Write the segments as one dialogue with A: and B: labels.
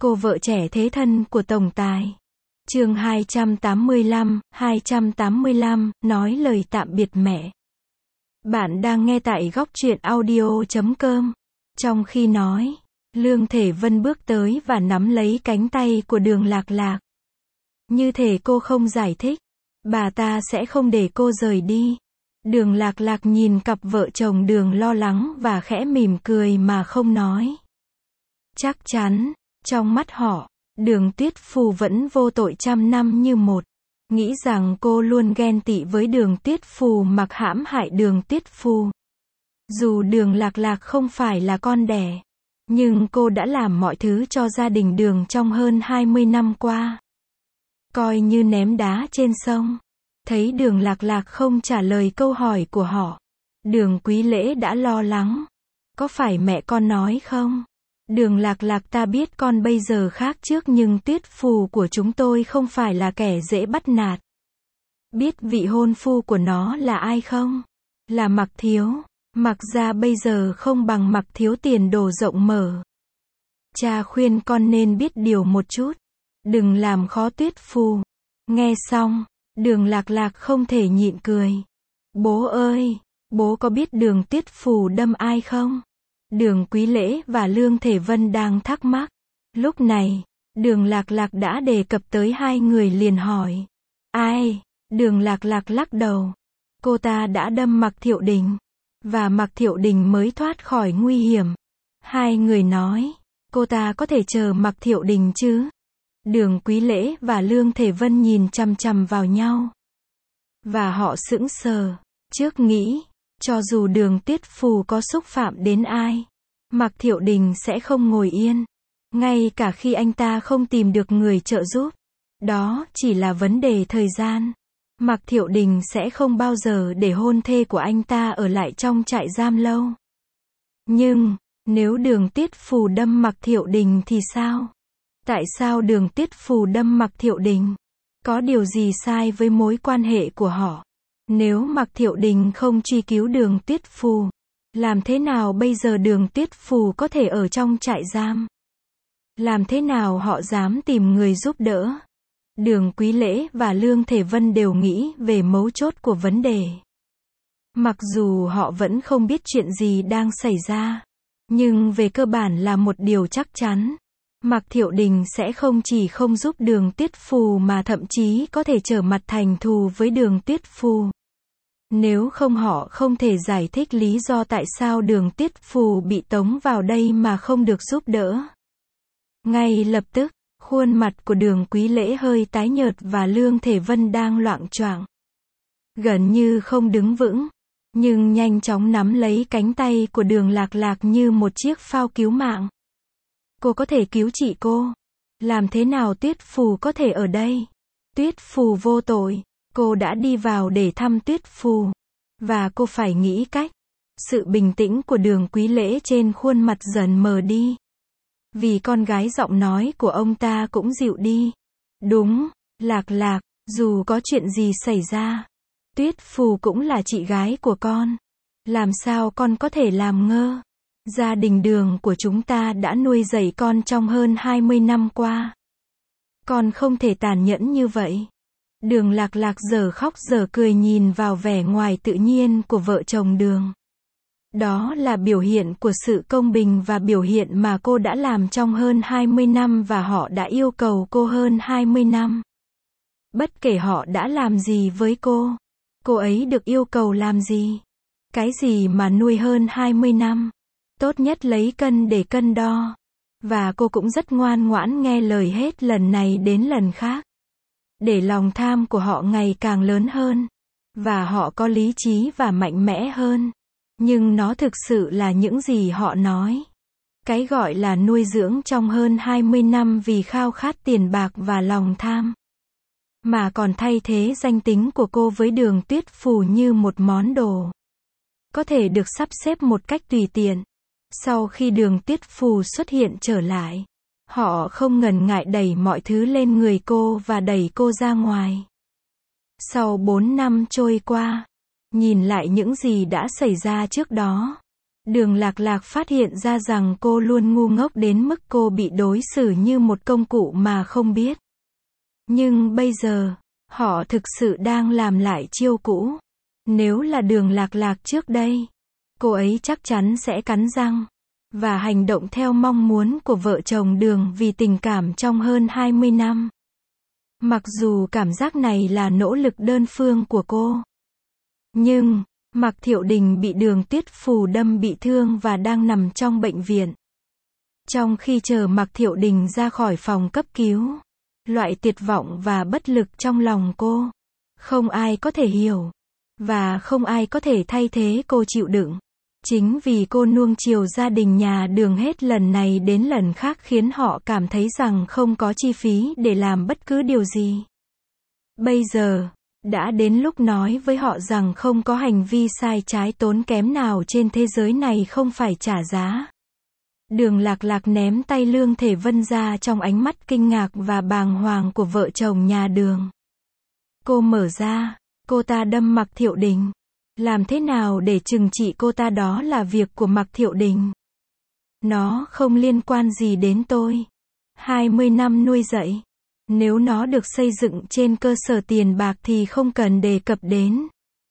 A: cô vợ trẻ thế thân của tổng tài. Chương 285, nói lời tạm biệt mẹ. Bạn đang nghe tại góc truyện audio.com. Trong khi nói, Lương Thể Vân bước tới và nắm lấy cánh tay của Đường Lạc Lạc. Như thể cô không giải thích, bà ta sẽ không để cô rời đi. Đường Lạc Lạc nhìn cặp vợ chồng Đường lo lắng và khẽ mỉm cười mà không nói. Chắc chắn, trong mắt họ, Đường Tuyết Phù vẫn vô tội trăm năm như một. Nghĩ rằng cô luôn ghen tị với Đường Tuyết Phù mặc hãm hại Đường Tuyết Phù. Dù Đường Lạc Lạc không phải là con đẻ, nhưng cô đã làm mọi thứ cho gia đình Đường trong hơn 20 năm qua. Coi như ném đá trên sông. Thấy Đường Lạc Lạc không trả lời câu hỏi của họ, Đường Quý Lễ đã lo lắng. Có phải mẹ con nói không? Đường Lạc Lạc, ta biết con bây giờ khác trước nhưng Tuyết Phù của chúng tôi không phải là kẻ dễ bắt nạt. Biết vị hôn phu của nó là ai không? Là Mặc Thiếu. Mặc ra bây giờ không bằng Mặc Thiếu tiền đồ rộng mở. Cha khuyên con nên biết điều một chút. Đừng làm khó Tuyết Phù. Nghe xong, Đường Lạc Lạc không thể nhịn cười. Bố ơi, bố có biết Đường Tuyết Phù đâm ai không? Đường Quý Lễ và Lương Thể Vân đang thắc mắc. Lúc này, Đường Lạc Lạc đã đề cập tới hai người liền hỏi. Ai? Đường Lạc Lạc lắc đầu. Cô ta đã đâm Mặc Thiệu Đình. Và Mặc Thiệu Đình mới thoát khỏi nguy hiểm. Hai người nói. Cô ta có thể chờ Mặc Thiệu Đình chứ? Đường Quý Lễ và Lương Thể Vân nhìn chằm chằm vào nhau. Và họ sững sờ. Trước nghĩ, cho dù Đường Tuyết Phù có xúc phạm đến ai, Mặc Thiệu Đình sẽ không ngồi yên. Ngay cả khi anh ta không tìm được người trợ giúp. Đó chỉ là vấn đề thời gian. Mặc Thiệu Đình sẽ không bao giờ để hôn thê của anh ta ở lại trong trại giam lâu. Nhưng, nếu Đường Tuyết Phù đâm Mặc Thiệu Đình thì sao? Tại sao Đường Tuyết Phù đâm Mặc Thiệu Đình? Có điều gì sai với mối quan hệ của họ? Nếu Mặc Thiệu Đình không truy cứu Đường Tuyết Phù, làm thế nào bây giờ Đường Tuyết Phù có thể ở trong trại giam? Làm thế nào họ dám tìm người giúp đỡ? Đường Quý Lễ và Lương Thể Vân đều nghĩ về mấu chốt của vấn đề. Mặc dù họ vẫn không biết chuyện gì đang xảy ra, nhưng về cơ bản là một điều chắc chắn. Mặc Thiệu Đình sẽ không chỉ không giúp Đường Tuyết Phù mà thậm chí có thể trở mặt thành thù với Đường Tuyết Phù. Nếu không họ không thể giải thích lý do tại sao Đường Tuyết Phù bị tống vào đây mà không được giúp đỡ. Ngay lập tức, khuôn mặt của Đường Quý Lễ hơi tái nhợt và Lương Thể Vân đang loạng choạng. Gần như không đứng vững, nhưng nhanh chóng nắm lấy cánh tay của Đường Lạc Lạc như một chiếc phao cứu mạng. Cô có thể cứu chị cô. Làm thế nào Tuyết Phù có thể ở đây? Tuyết Phù vô tội. Cô đã đi vào để thăm Tuyết Phù. Và cô phải nghĩ cách. Sự bình tĩnh của Đường Quý Lễ trên khuôn mặt dần mờ đi. Vì con gái giọng nói của ông ta cũng dịu đi. Đúng, Lạc Lạc, dù có chuyện gì xảy ra, Tuyết Phù cũng là chị gái của con. Làm sao con có thể làm ngơ? Gia đình Đường của chúng ta đã nuôi dạy con trong hơn 20 năm qua. Con không thể tàn nhẫn như vậy. Đường Lạc Lạc giờ khóc giờ cười nhìn vào vẻ ngoài tự nhiên của vợ chồng Đường. Đó là biểu hiện của sự công bình và biểu hiện mà cô đã làm trong hơn 20 năm và họ đã yêu cầu cô hơn 20 năm. Bất kể họ đã làm gì với cô ấy được yêu cầu làm gì? Cái gì mà nuôi hơn 20 năm? Tốt nhất lấy cân để cân đo. Và cô cũng rất ngoan ngoãn nghe lời hết lần này đến lần khác. Để lòng tham của họ ngày càng lớn hơn. Và họ có lý trí và mạnh mẽ hơn. Nhưng nó thực sự là những gì họ nói. Cái gọi là nuôi dưỡng trong hơn 20 năm vì khao khát tiền bạc và lòng tham. Mà còn thay thế danh tính của cô với Đường Tuyết Phù như một món đồ. Có thể được sắp xếp một cách tùy tiện. Sau khi Đường Tuyết Phù xuất hiện trở lại, họ không ngần ngại đẩy mọi thứ lên người cô và đẩy cô ra ngoài. Sau 4 năm trôi qua, nhìn lại những gì đã xảy ra trước đó, Đường Lạc Lạc phát hiện ra rằng cô luôn ngu ngốc đến mức cô bị đối xử như một công cụ mà không biết. Nhưng bây giờ, họ thực sự đang làm lại chiêu cũ. Nếu là Đường Lạc Lạc trước đây, cô ấy chắc chắn sẽ cắn răng và hành động theo mong muốn của vợ chồng Đường vì tình cảm trong hơn 20 năm. Mặc dù cảm giác này là nỗ lực đơn phương của cô. Nhưng, Mạc Thiệu Đình bị Đường Tuyết Phù đâm bị thương và đang nằm trong bệnh viện. Trong khi chờ Mạc Thiệu Đình ra khỏi phòng cấp cứu, loại tuyệt vọng và bất lực trong lòng cô, không ai có thể hiểu, và không ai có thể thay thế cô chịu đựng. Chính vì cô nuông chiều gia đình nhà Đường hết lần này đến lần khác khiến họ cảm thấy rằng không có chi phí để làm bất cứ điều gì. Bây giờ, đã đến lúc nói với họ rằng không có hành vi sai trái tốn kém nào trên thế giới này không phải trả giá. Đường Lạc Lạc ném tay Lương Thể Vân ra trong ánh mắt kinh ngạc và bàng hoàng của vợ chồng nhà Đường. Cô mở ra, cô ta đâm Mạc Thiệu Đình. Làm thế nào để trừng trị cô ta đó là việc của Mạc Thiệu Đình. Nó không liên quan gì đến tôi. 20 năm nuôi dạy. Nếu nó được xây dựng trên cơ sở tiền bạc thì không cần đề cập đến.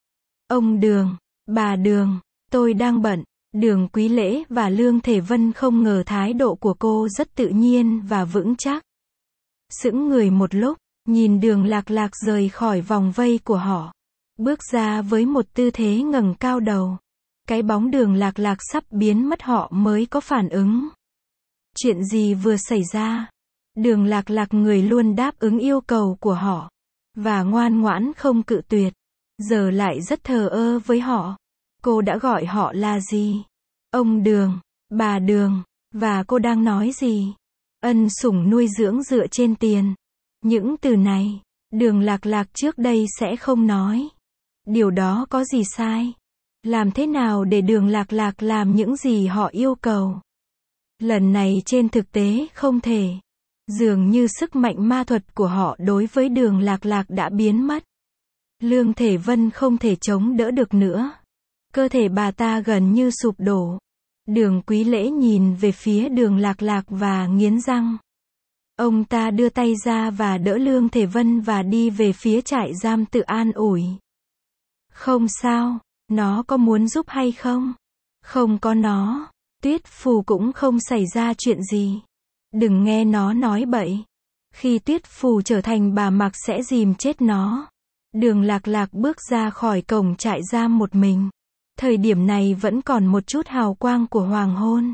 A: Ông Đường, bà Đường, tôi đang bận. Đường Quý Lễ và Lương Thể Vân không ngờ thái độ của cô rất tự nhiên và vững chắc. Sững người một lúc, nhìn Đường Lạc Lạc rời khỏi vòng vây của họ. Bước ra với một tư thế ngẩng cao đầu. Cái bóng Đường Lạc Lạc sắp biến mất họ mới có phản ứng. Chuyện gì vừa xảy ra? Đường Lạc Lạc người luôn đáp ứng yêu cầu của họ. Và ngoan ngoãn không cự tuyệt. Giờ lại rất thờ ơ với họ. Cô đã gọi họ là gì? Ông Đường, bà Đường, và cô đang nói gì? Ân sủng nuôi dưỡng dựa trên tiền. Những từ này, Đường Lạc Lạc trước đây sẽ không nói. Điều đó có gì sai? Làm thế nào để Đường Lạc Lạc làm những gì họ yêu cầu? Lần này trên thực tế không thể. Dường như sức mạnh ma thuật của họ đối với Đường Lạc Lạc đã biến mất. Lương Thể Vân không thể chống đỡ được nữa. Cơ thể bà ta gần như sụp đổ. Đường Quý Lễ nhìn về phía Đường Lạc Lạc và nghiến răng. Ông ta đưa tay ra và đỡ Lương Thể Vân và đi về phía trại giam tự an ủi. Không sao, nó có muốn giúp hay không? Không có nó, Tuyết Phù cũng không xảy ra chuyện gì. Đừng nghe nó nói bậy. Khi Tuyết Phù trở thành bà Mạc sẽ dìm chết nó. Đường Lạc Lạc bước ra khỏi cổng trại giam một mình. Thời điểm này vẫn còn một chút hào quang của hoàng hôn.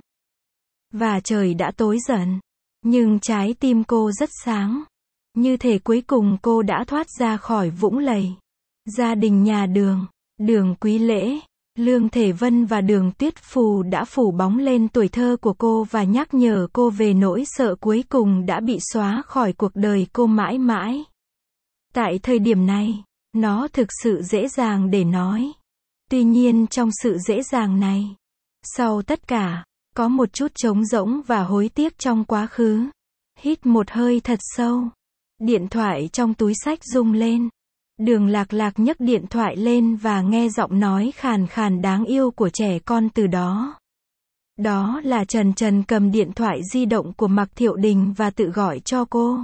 A: Và trời đã tối dần. Nhưng trái tim cô rất sáng. Như thể cuối cùng cô đã thoát ra khỏi vũng lầy. Gia đình nhà Đường, Đường Quý Lễ, Lương Thể Vân và Đường Tuyết Phù đã phủ bóng lên tuổi thơ của cô và nhắc nhở cô về nỗi sợ cuối cùng đã bị xóa khỏi cuộc đời cô mãi mãi. Tại thời điểm này, nó thực sự dễ dàng để nói. Tuy nhiên trong sự dễ dàng này, sau tất cả, có một chút trống rỗng và hối tiếc trong quá khứ. Hít một hơi thật sâu. Điện thoại trong túi xách rung lên. Đường Lạc Lạc nhấc điện thoại lên và nghe giọng nói khàn khàn đáng yêu của trẻ con từ đó. Đó là Trần Trần cầm điện thoại di động của Mạc Thiệu Đình và tự gọi cho cô.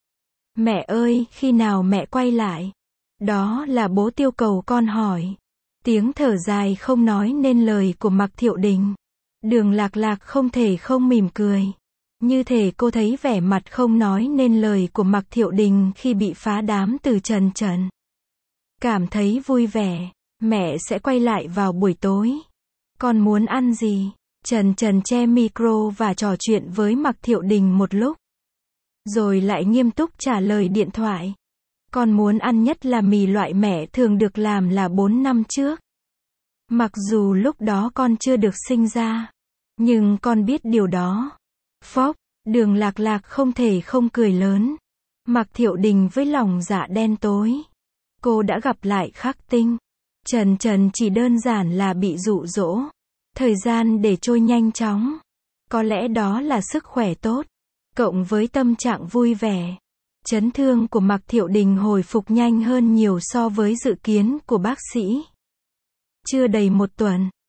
A: Mẹ ơi, khi nào mẹ quay lại? Đó là bố Tiêu cầu con hỏi. Tiếng thở dài không nói nên lời của Mạc Thiệu Đình. Đường Lạc Lạc không thể không mỉm cười. Như thể cô thấy vẻ mặt không nói nên lời của Mạc Thiệu Đình khi bị phá đám từ Trần Trần. Cảm thấy vui vẻ. Mẹ sẽ quay lại vào buổi tối. Con muốn ăn gì? Trần Trần che micro và trò chuyện với Mạc Thiệu Đình một lúc. Rồi lại nghiêm túc trả lời điện thoại. Con muốn ăn nhất là mì loại mẹ thường được làm là 4 năm trước. Mặc dù lúc đó con chưa được sinh ra. Nhưng con biết điều đó. Phốc, Đường Lạc Lạc không thể không cười lớn. Mạc Thiệu Đình với lòng dạ đen tối. Cô đã gặp lại Khắc Tinh. Trần Trần chỉ đơn giản là bị dụ dỗ. Thời gian để trôi nhanh chóng. Có lẽ đó là sức khỏe tốt. Cộng với tâm trạng vui vẻ. Chấn thương của Mạc Thiệu Đình hồi phục nhanh hơn nhiều so với dự kiến của bác sĩ. Chưa đầy một tuần,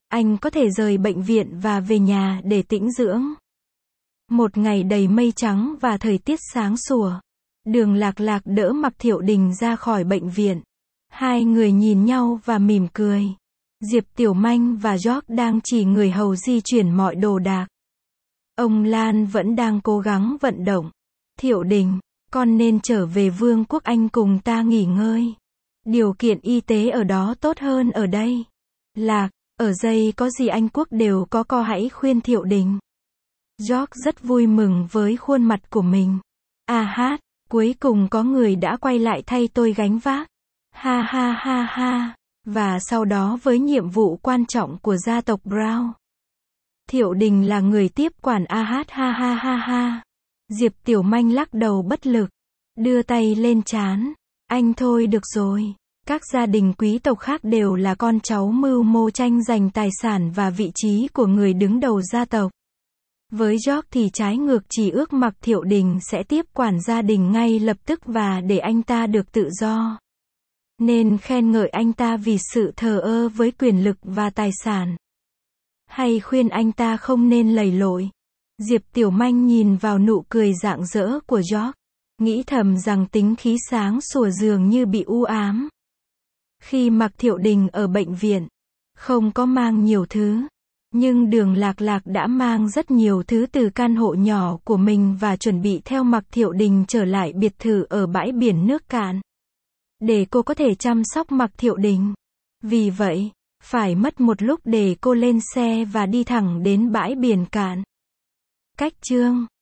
A: anh có thể rời bệnh viện và về nhà để tĩnh dưỡng. Một ngày đầy mây trắng và thời tiết sáng sủa. Đường Lạc Lạc đỡ Mạc Thiệu Đình ra khỏi bệnh viện. Hai người nhìn nhau và mỉm cười. Diệp Tiểu Manh và George đang chỉ người hầu di chuyển mọi đồ đạc. Ông Lan vẫn đang cố gắng vận động. Thiệu Đình, con nên trở về Vương quốc Anh cùng ta nghỉ ngơi. Điều kiện y tế ở đó tốt hơn ở đây. Lạc, ở đây có gì Anh quốc đều có, co hãy khuyên Thiệu Đình. George rất vui mừng với khuôn mặt của mình. À hát, cuối cùng có người đã quay lại thay tôi gánh vác. Ha ha ha ha. Và sau đó với nhiệm vụ quan trọng của gia tộc Brown. Thiệu Đình là người tiếp quản ha ha ha ha ha. Diệp Tiểu Manh lắc đầu bất lực. Đưa tay lên trán. Anh thôi được rồi. Các gia đình quý tộc khác đều là con cháu mưu mô tranh giành tài sản và vị trí của người đứng đầu gia tộc. Với George thì trái ngược, chỉ ước Mạc Thiệu Đình sẽ tiếp quản gia đình ngay lập tức và để anh ta được tự do. Nên khen ngợi anh ta vì sự thờ ơ với quyền lực và tài sản. Hay khuyên anh ta không nên lầy lội. Diệp Tiểu Manh nhìn vào nụ cười rạng rỡ của George. Nghĩ thầm rằng tính khí sáng sủa dường như bị u ám. Khi Mạc Thiệu Đình ở bệnh viện, không có mang nhiều thứ. Nhưng Đường Lạc Lạc đã mang rất nhiều thứ từ căn hộ nhỏ của mình và chuẩn bị theo Mạc Thiệu Đình trở lại biệt thự ở bãi biển nước Cạn. Để cô có thể chăm sóc Mạc Thiệu Đình. Vì vậy, phải mất một lúc để cô lên xe và đi thẳng đến bãi biển Cạn. Cách chương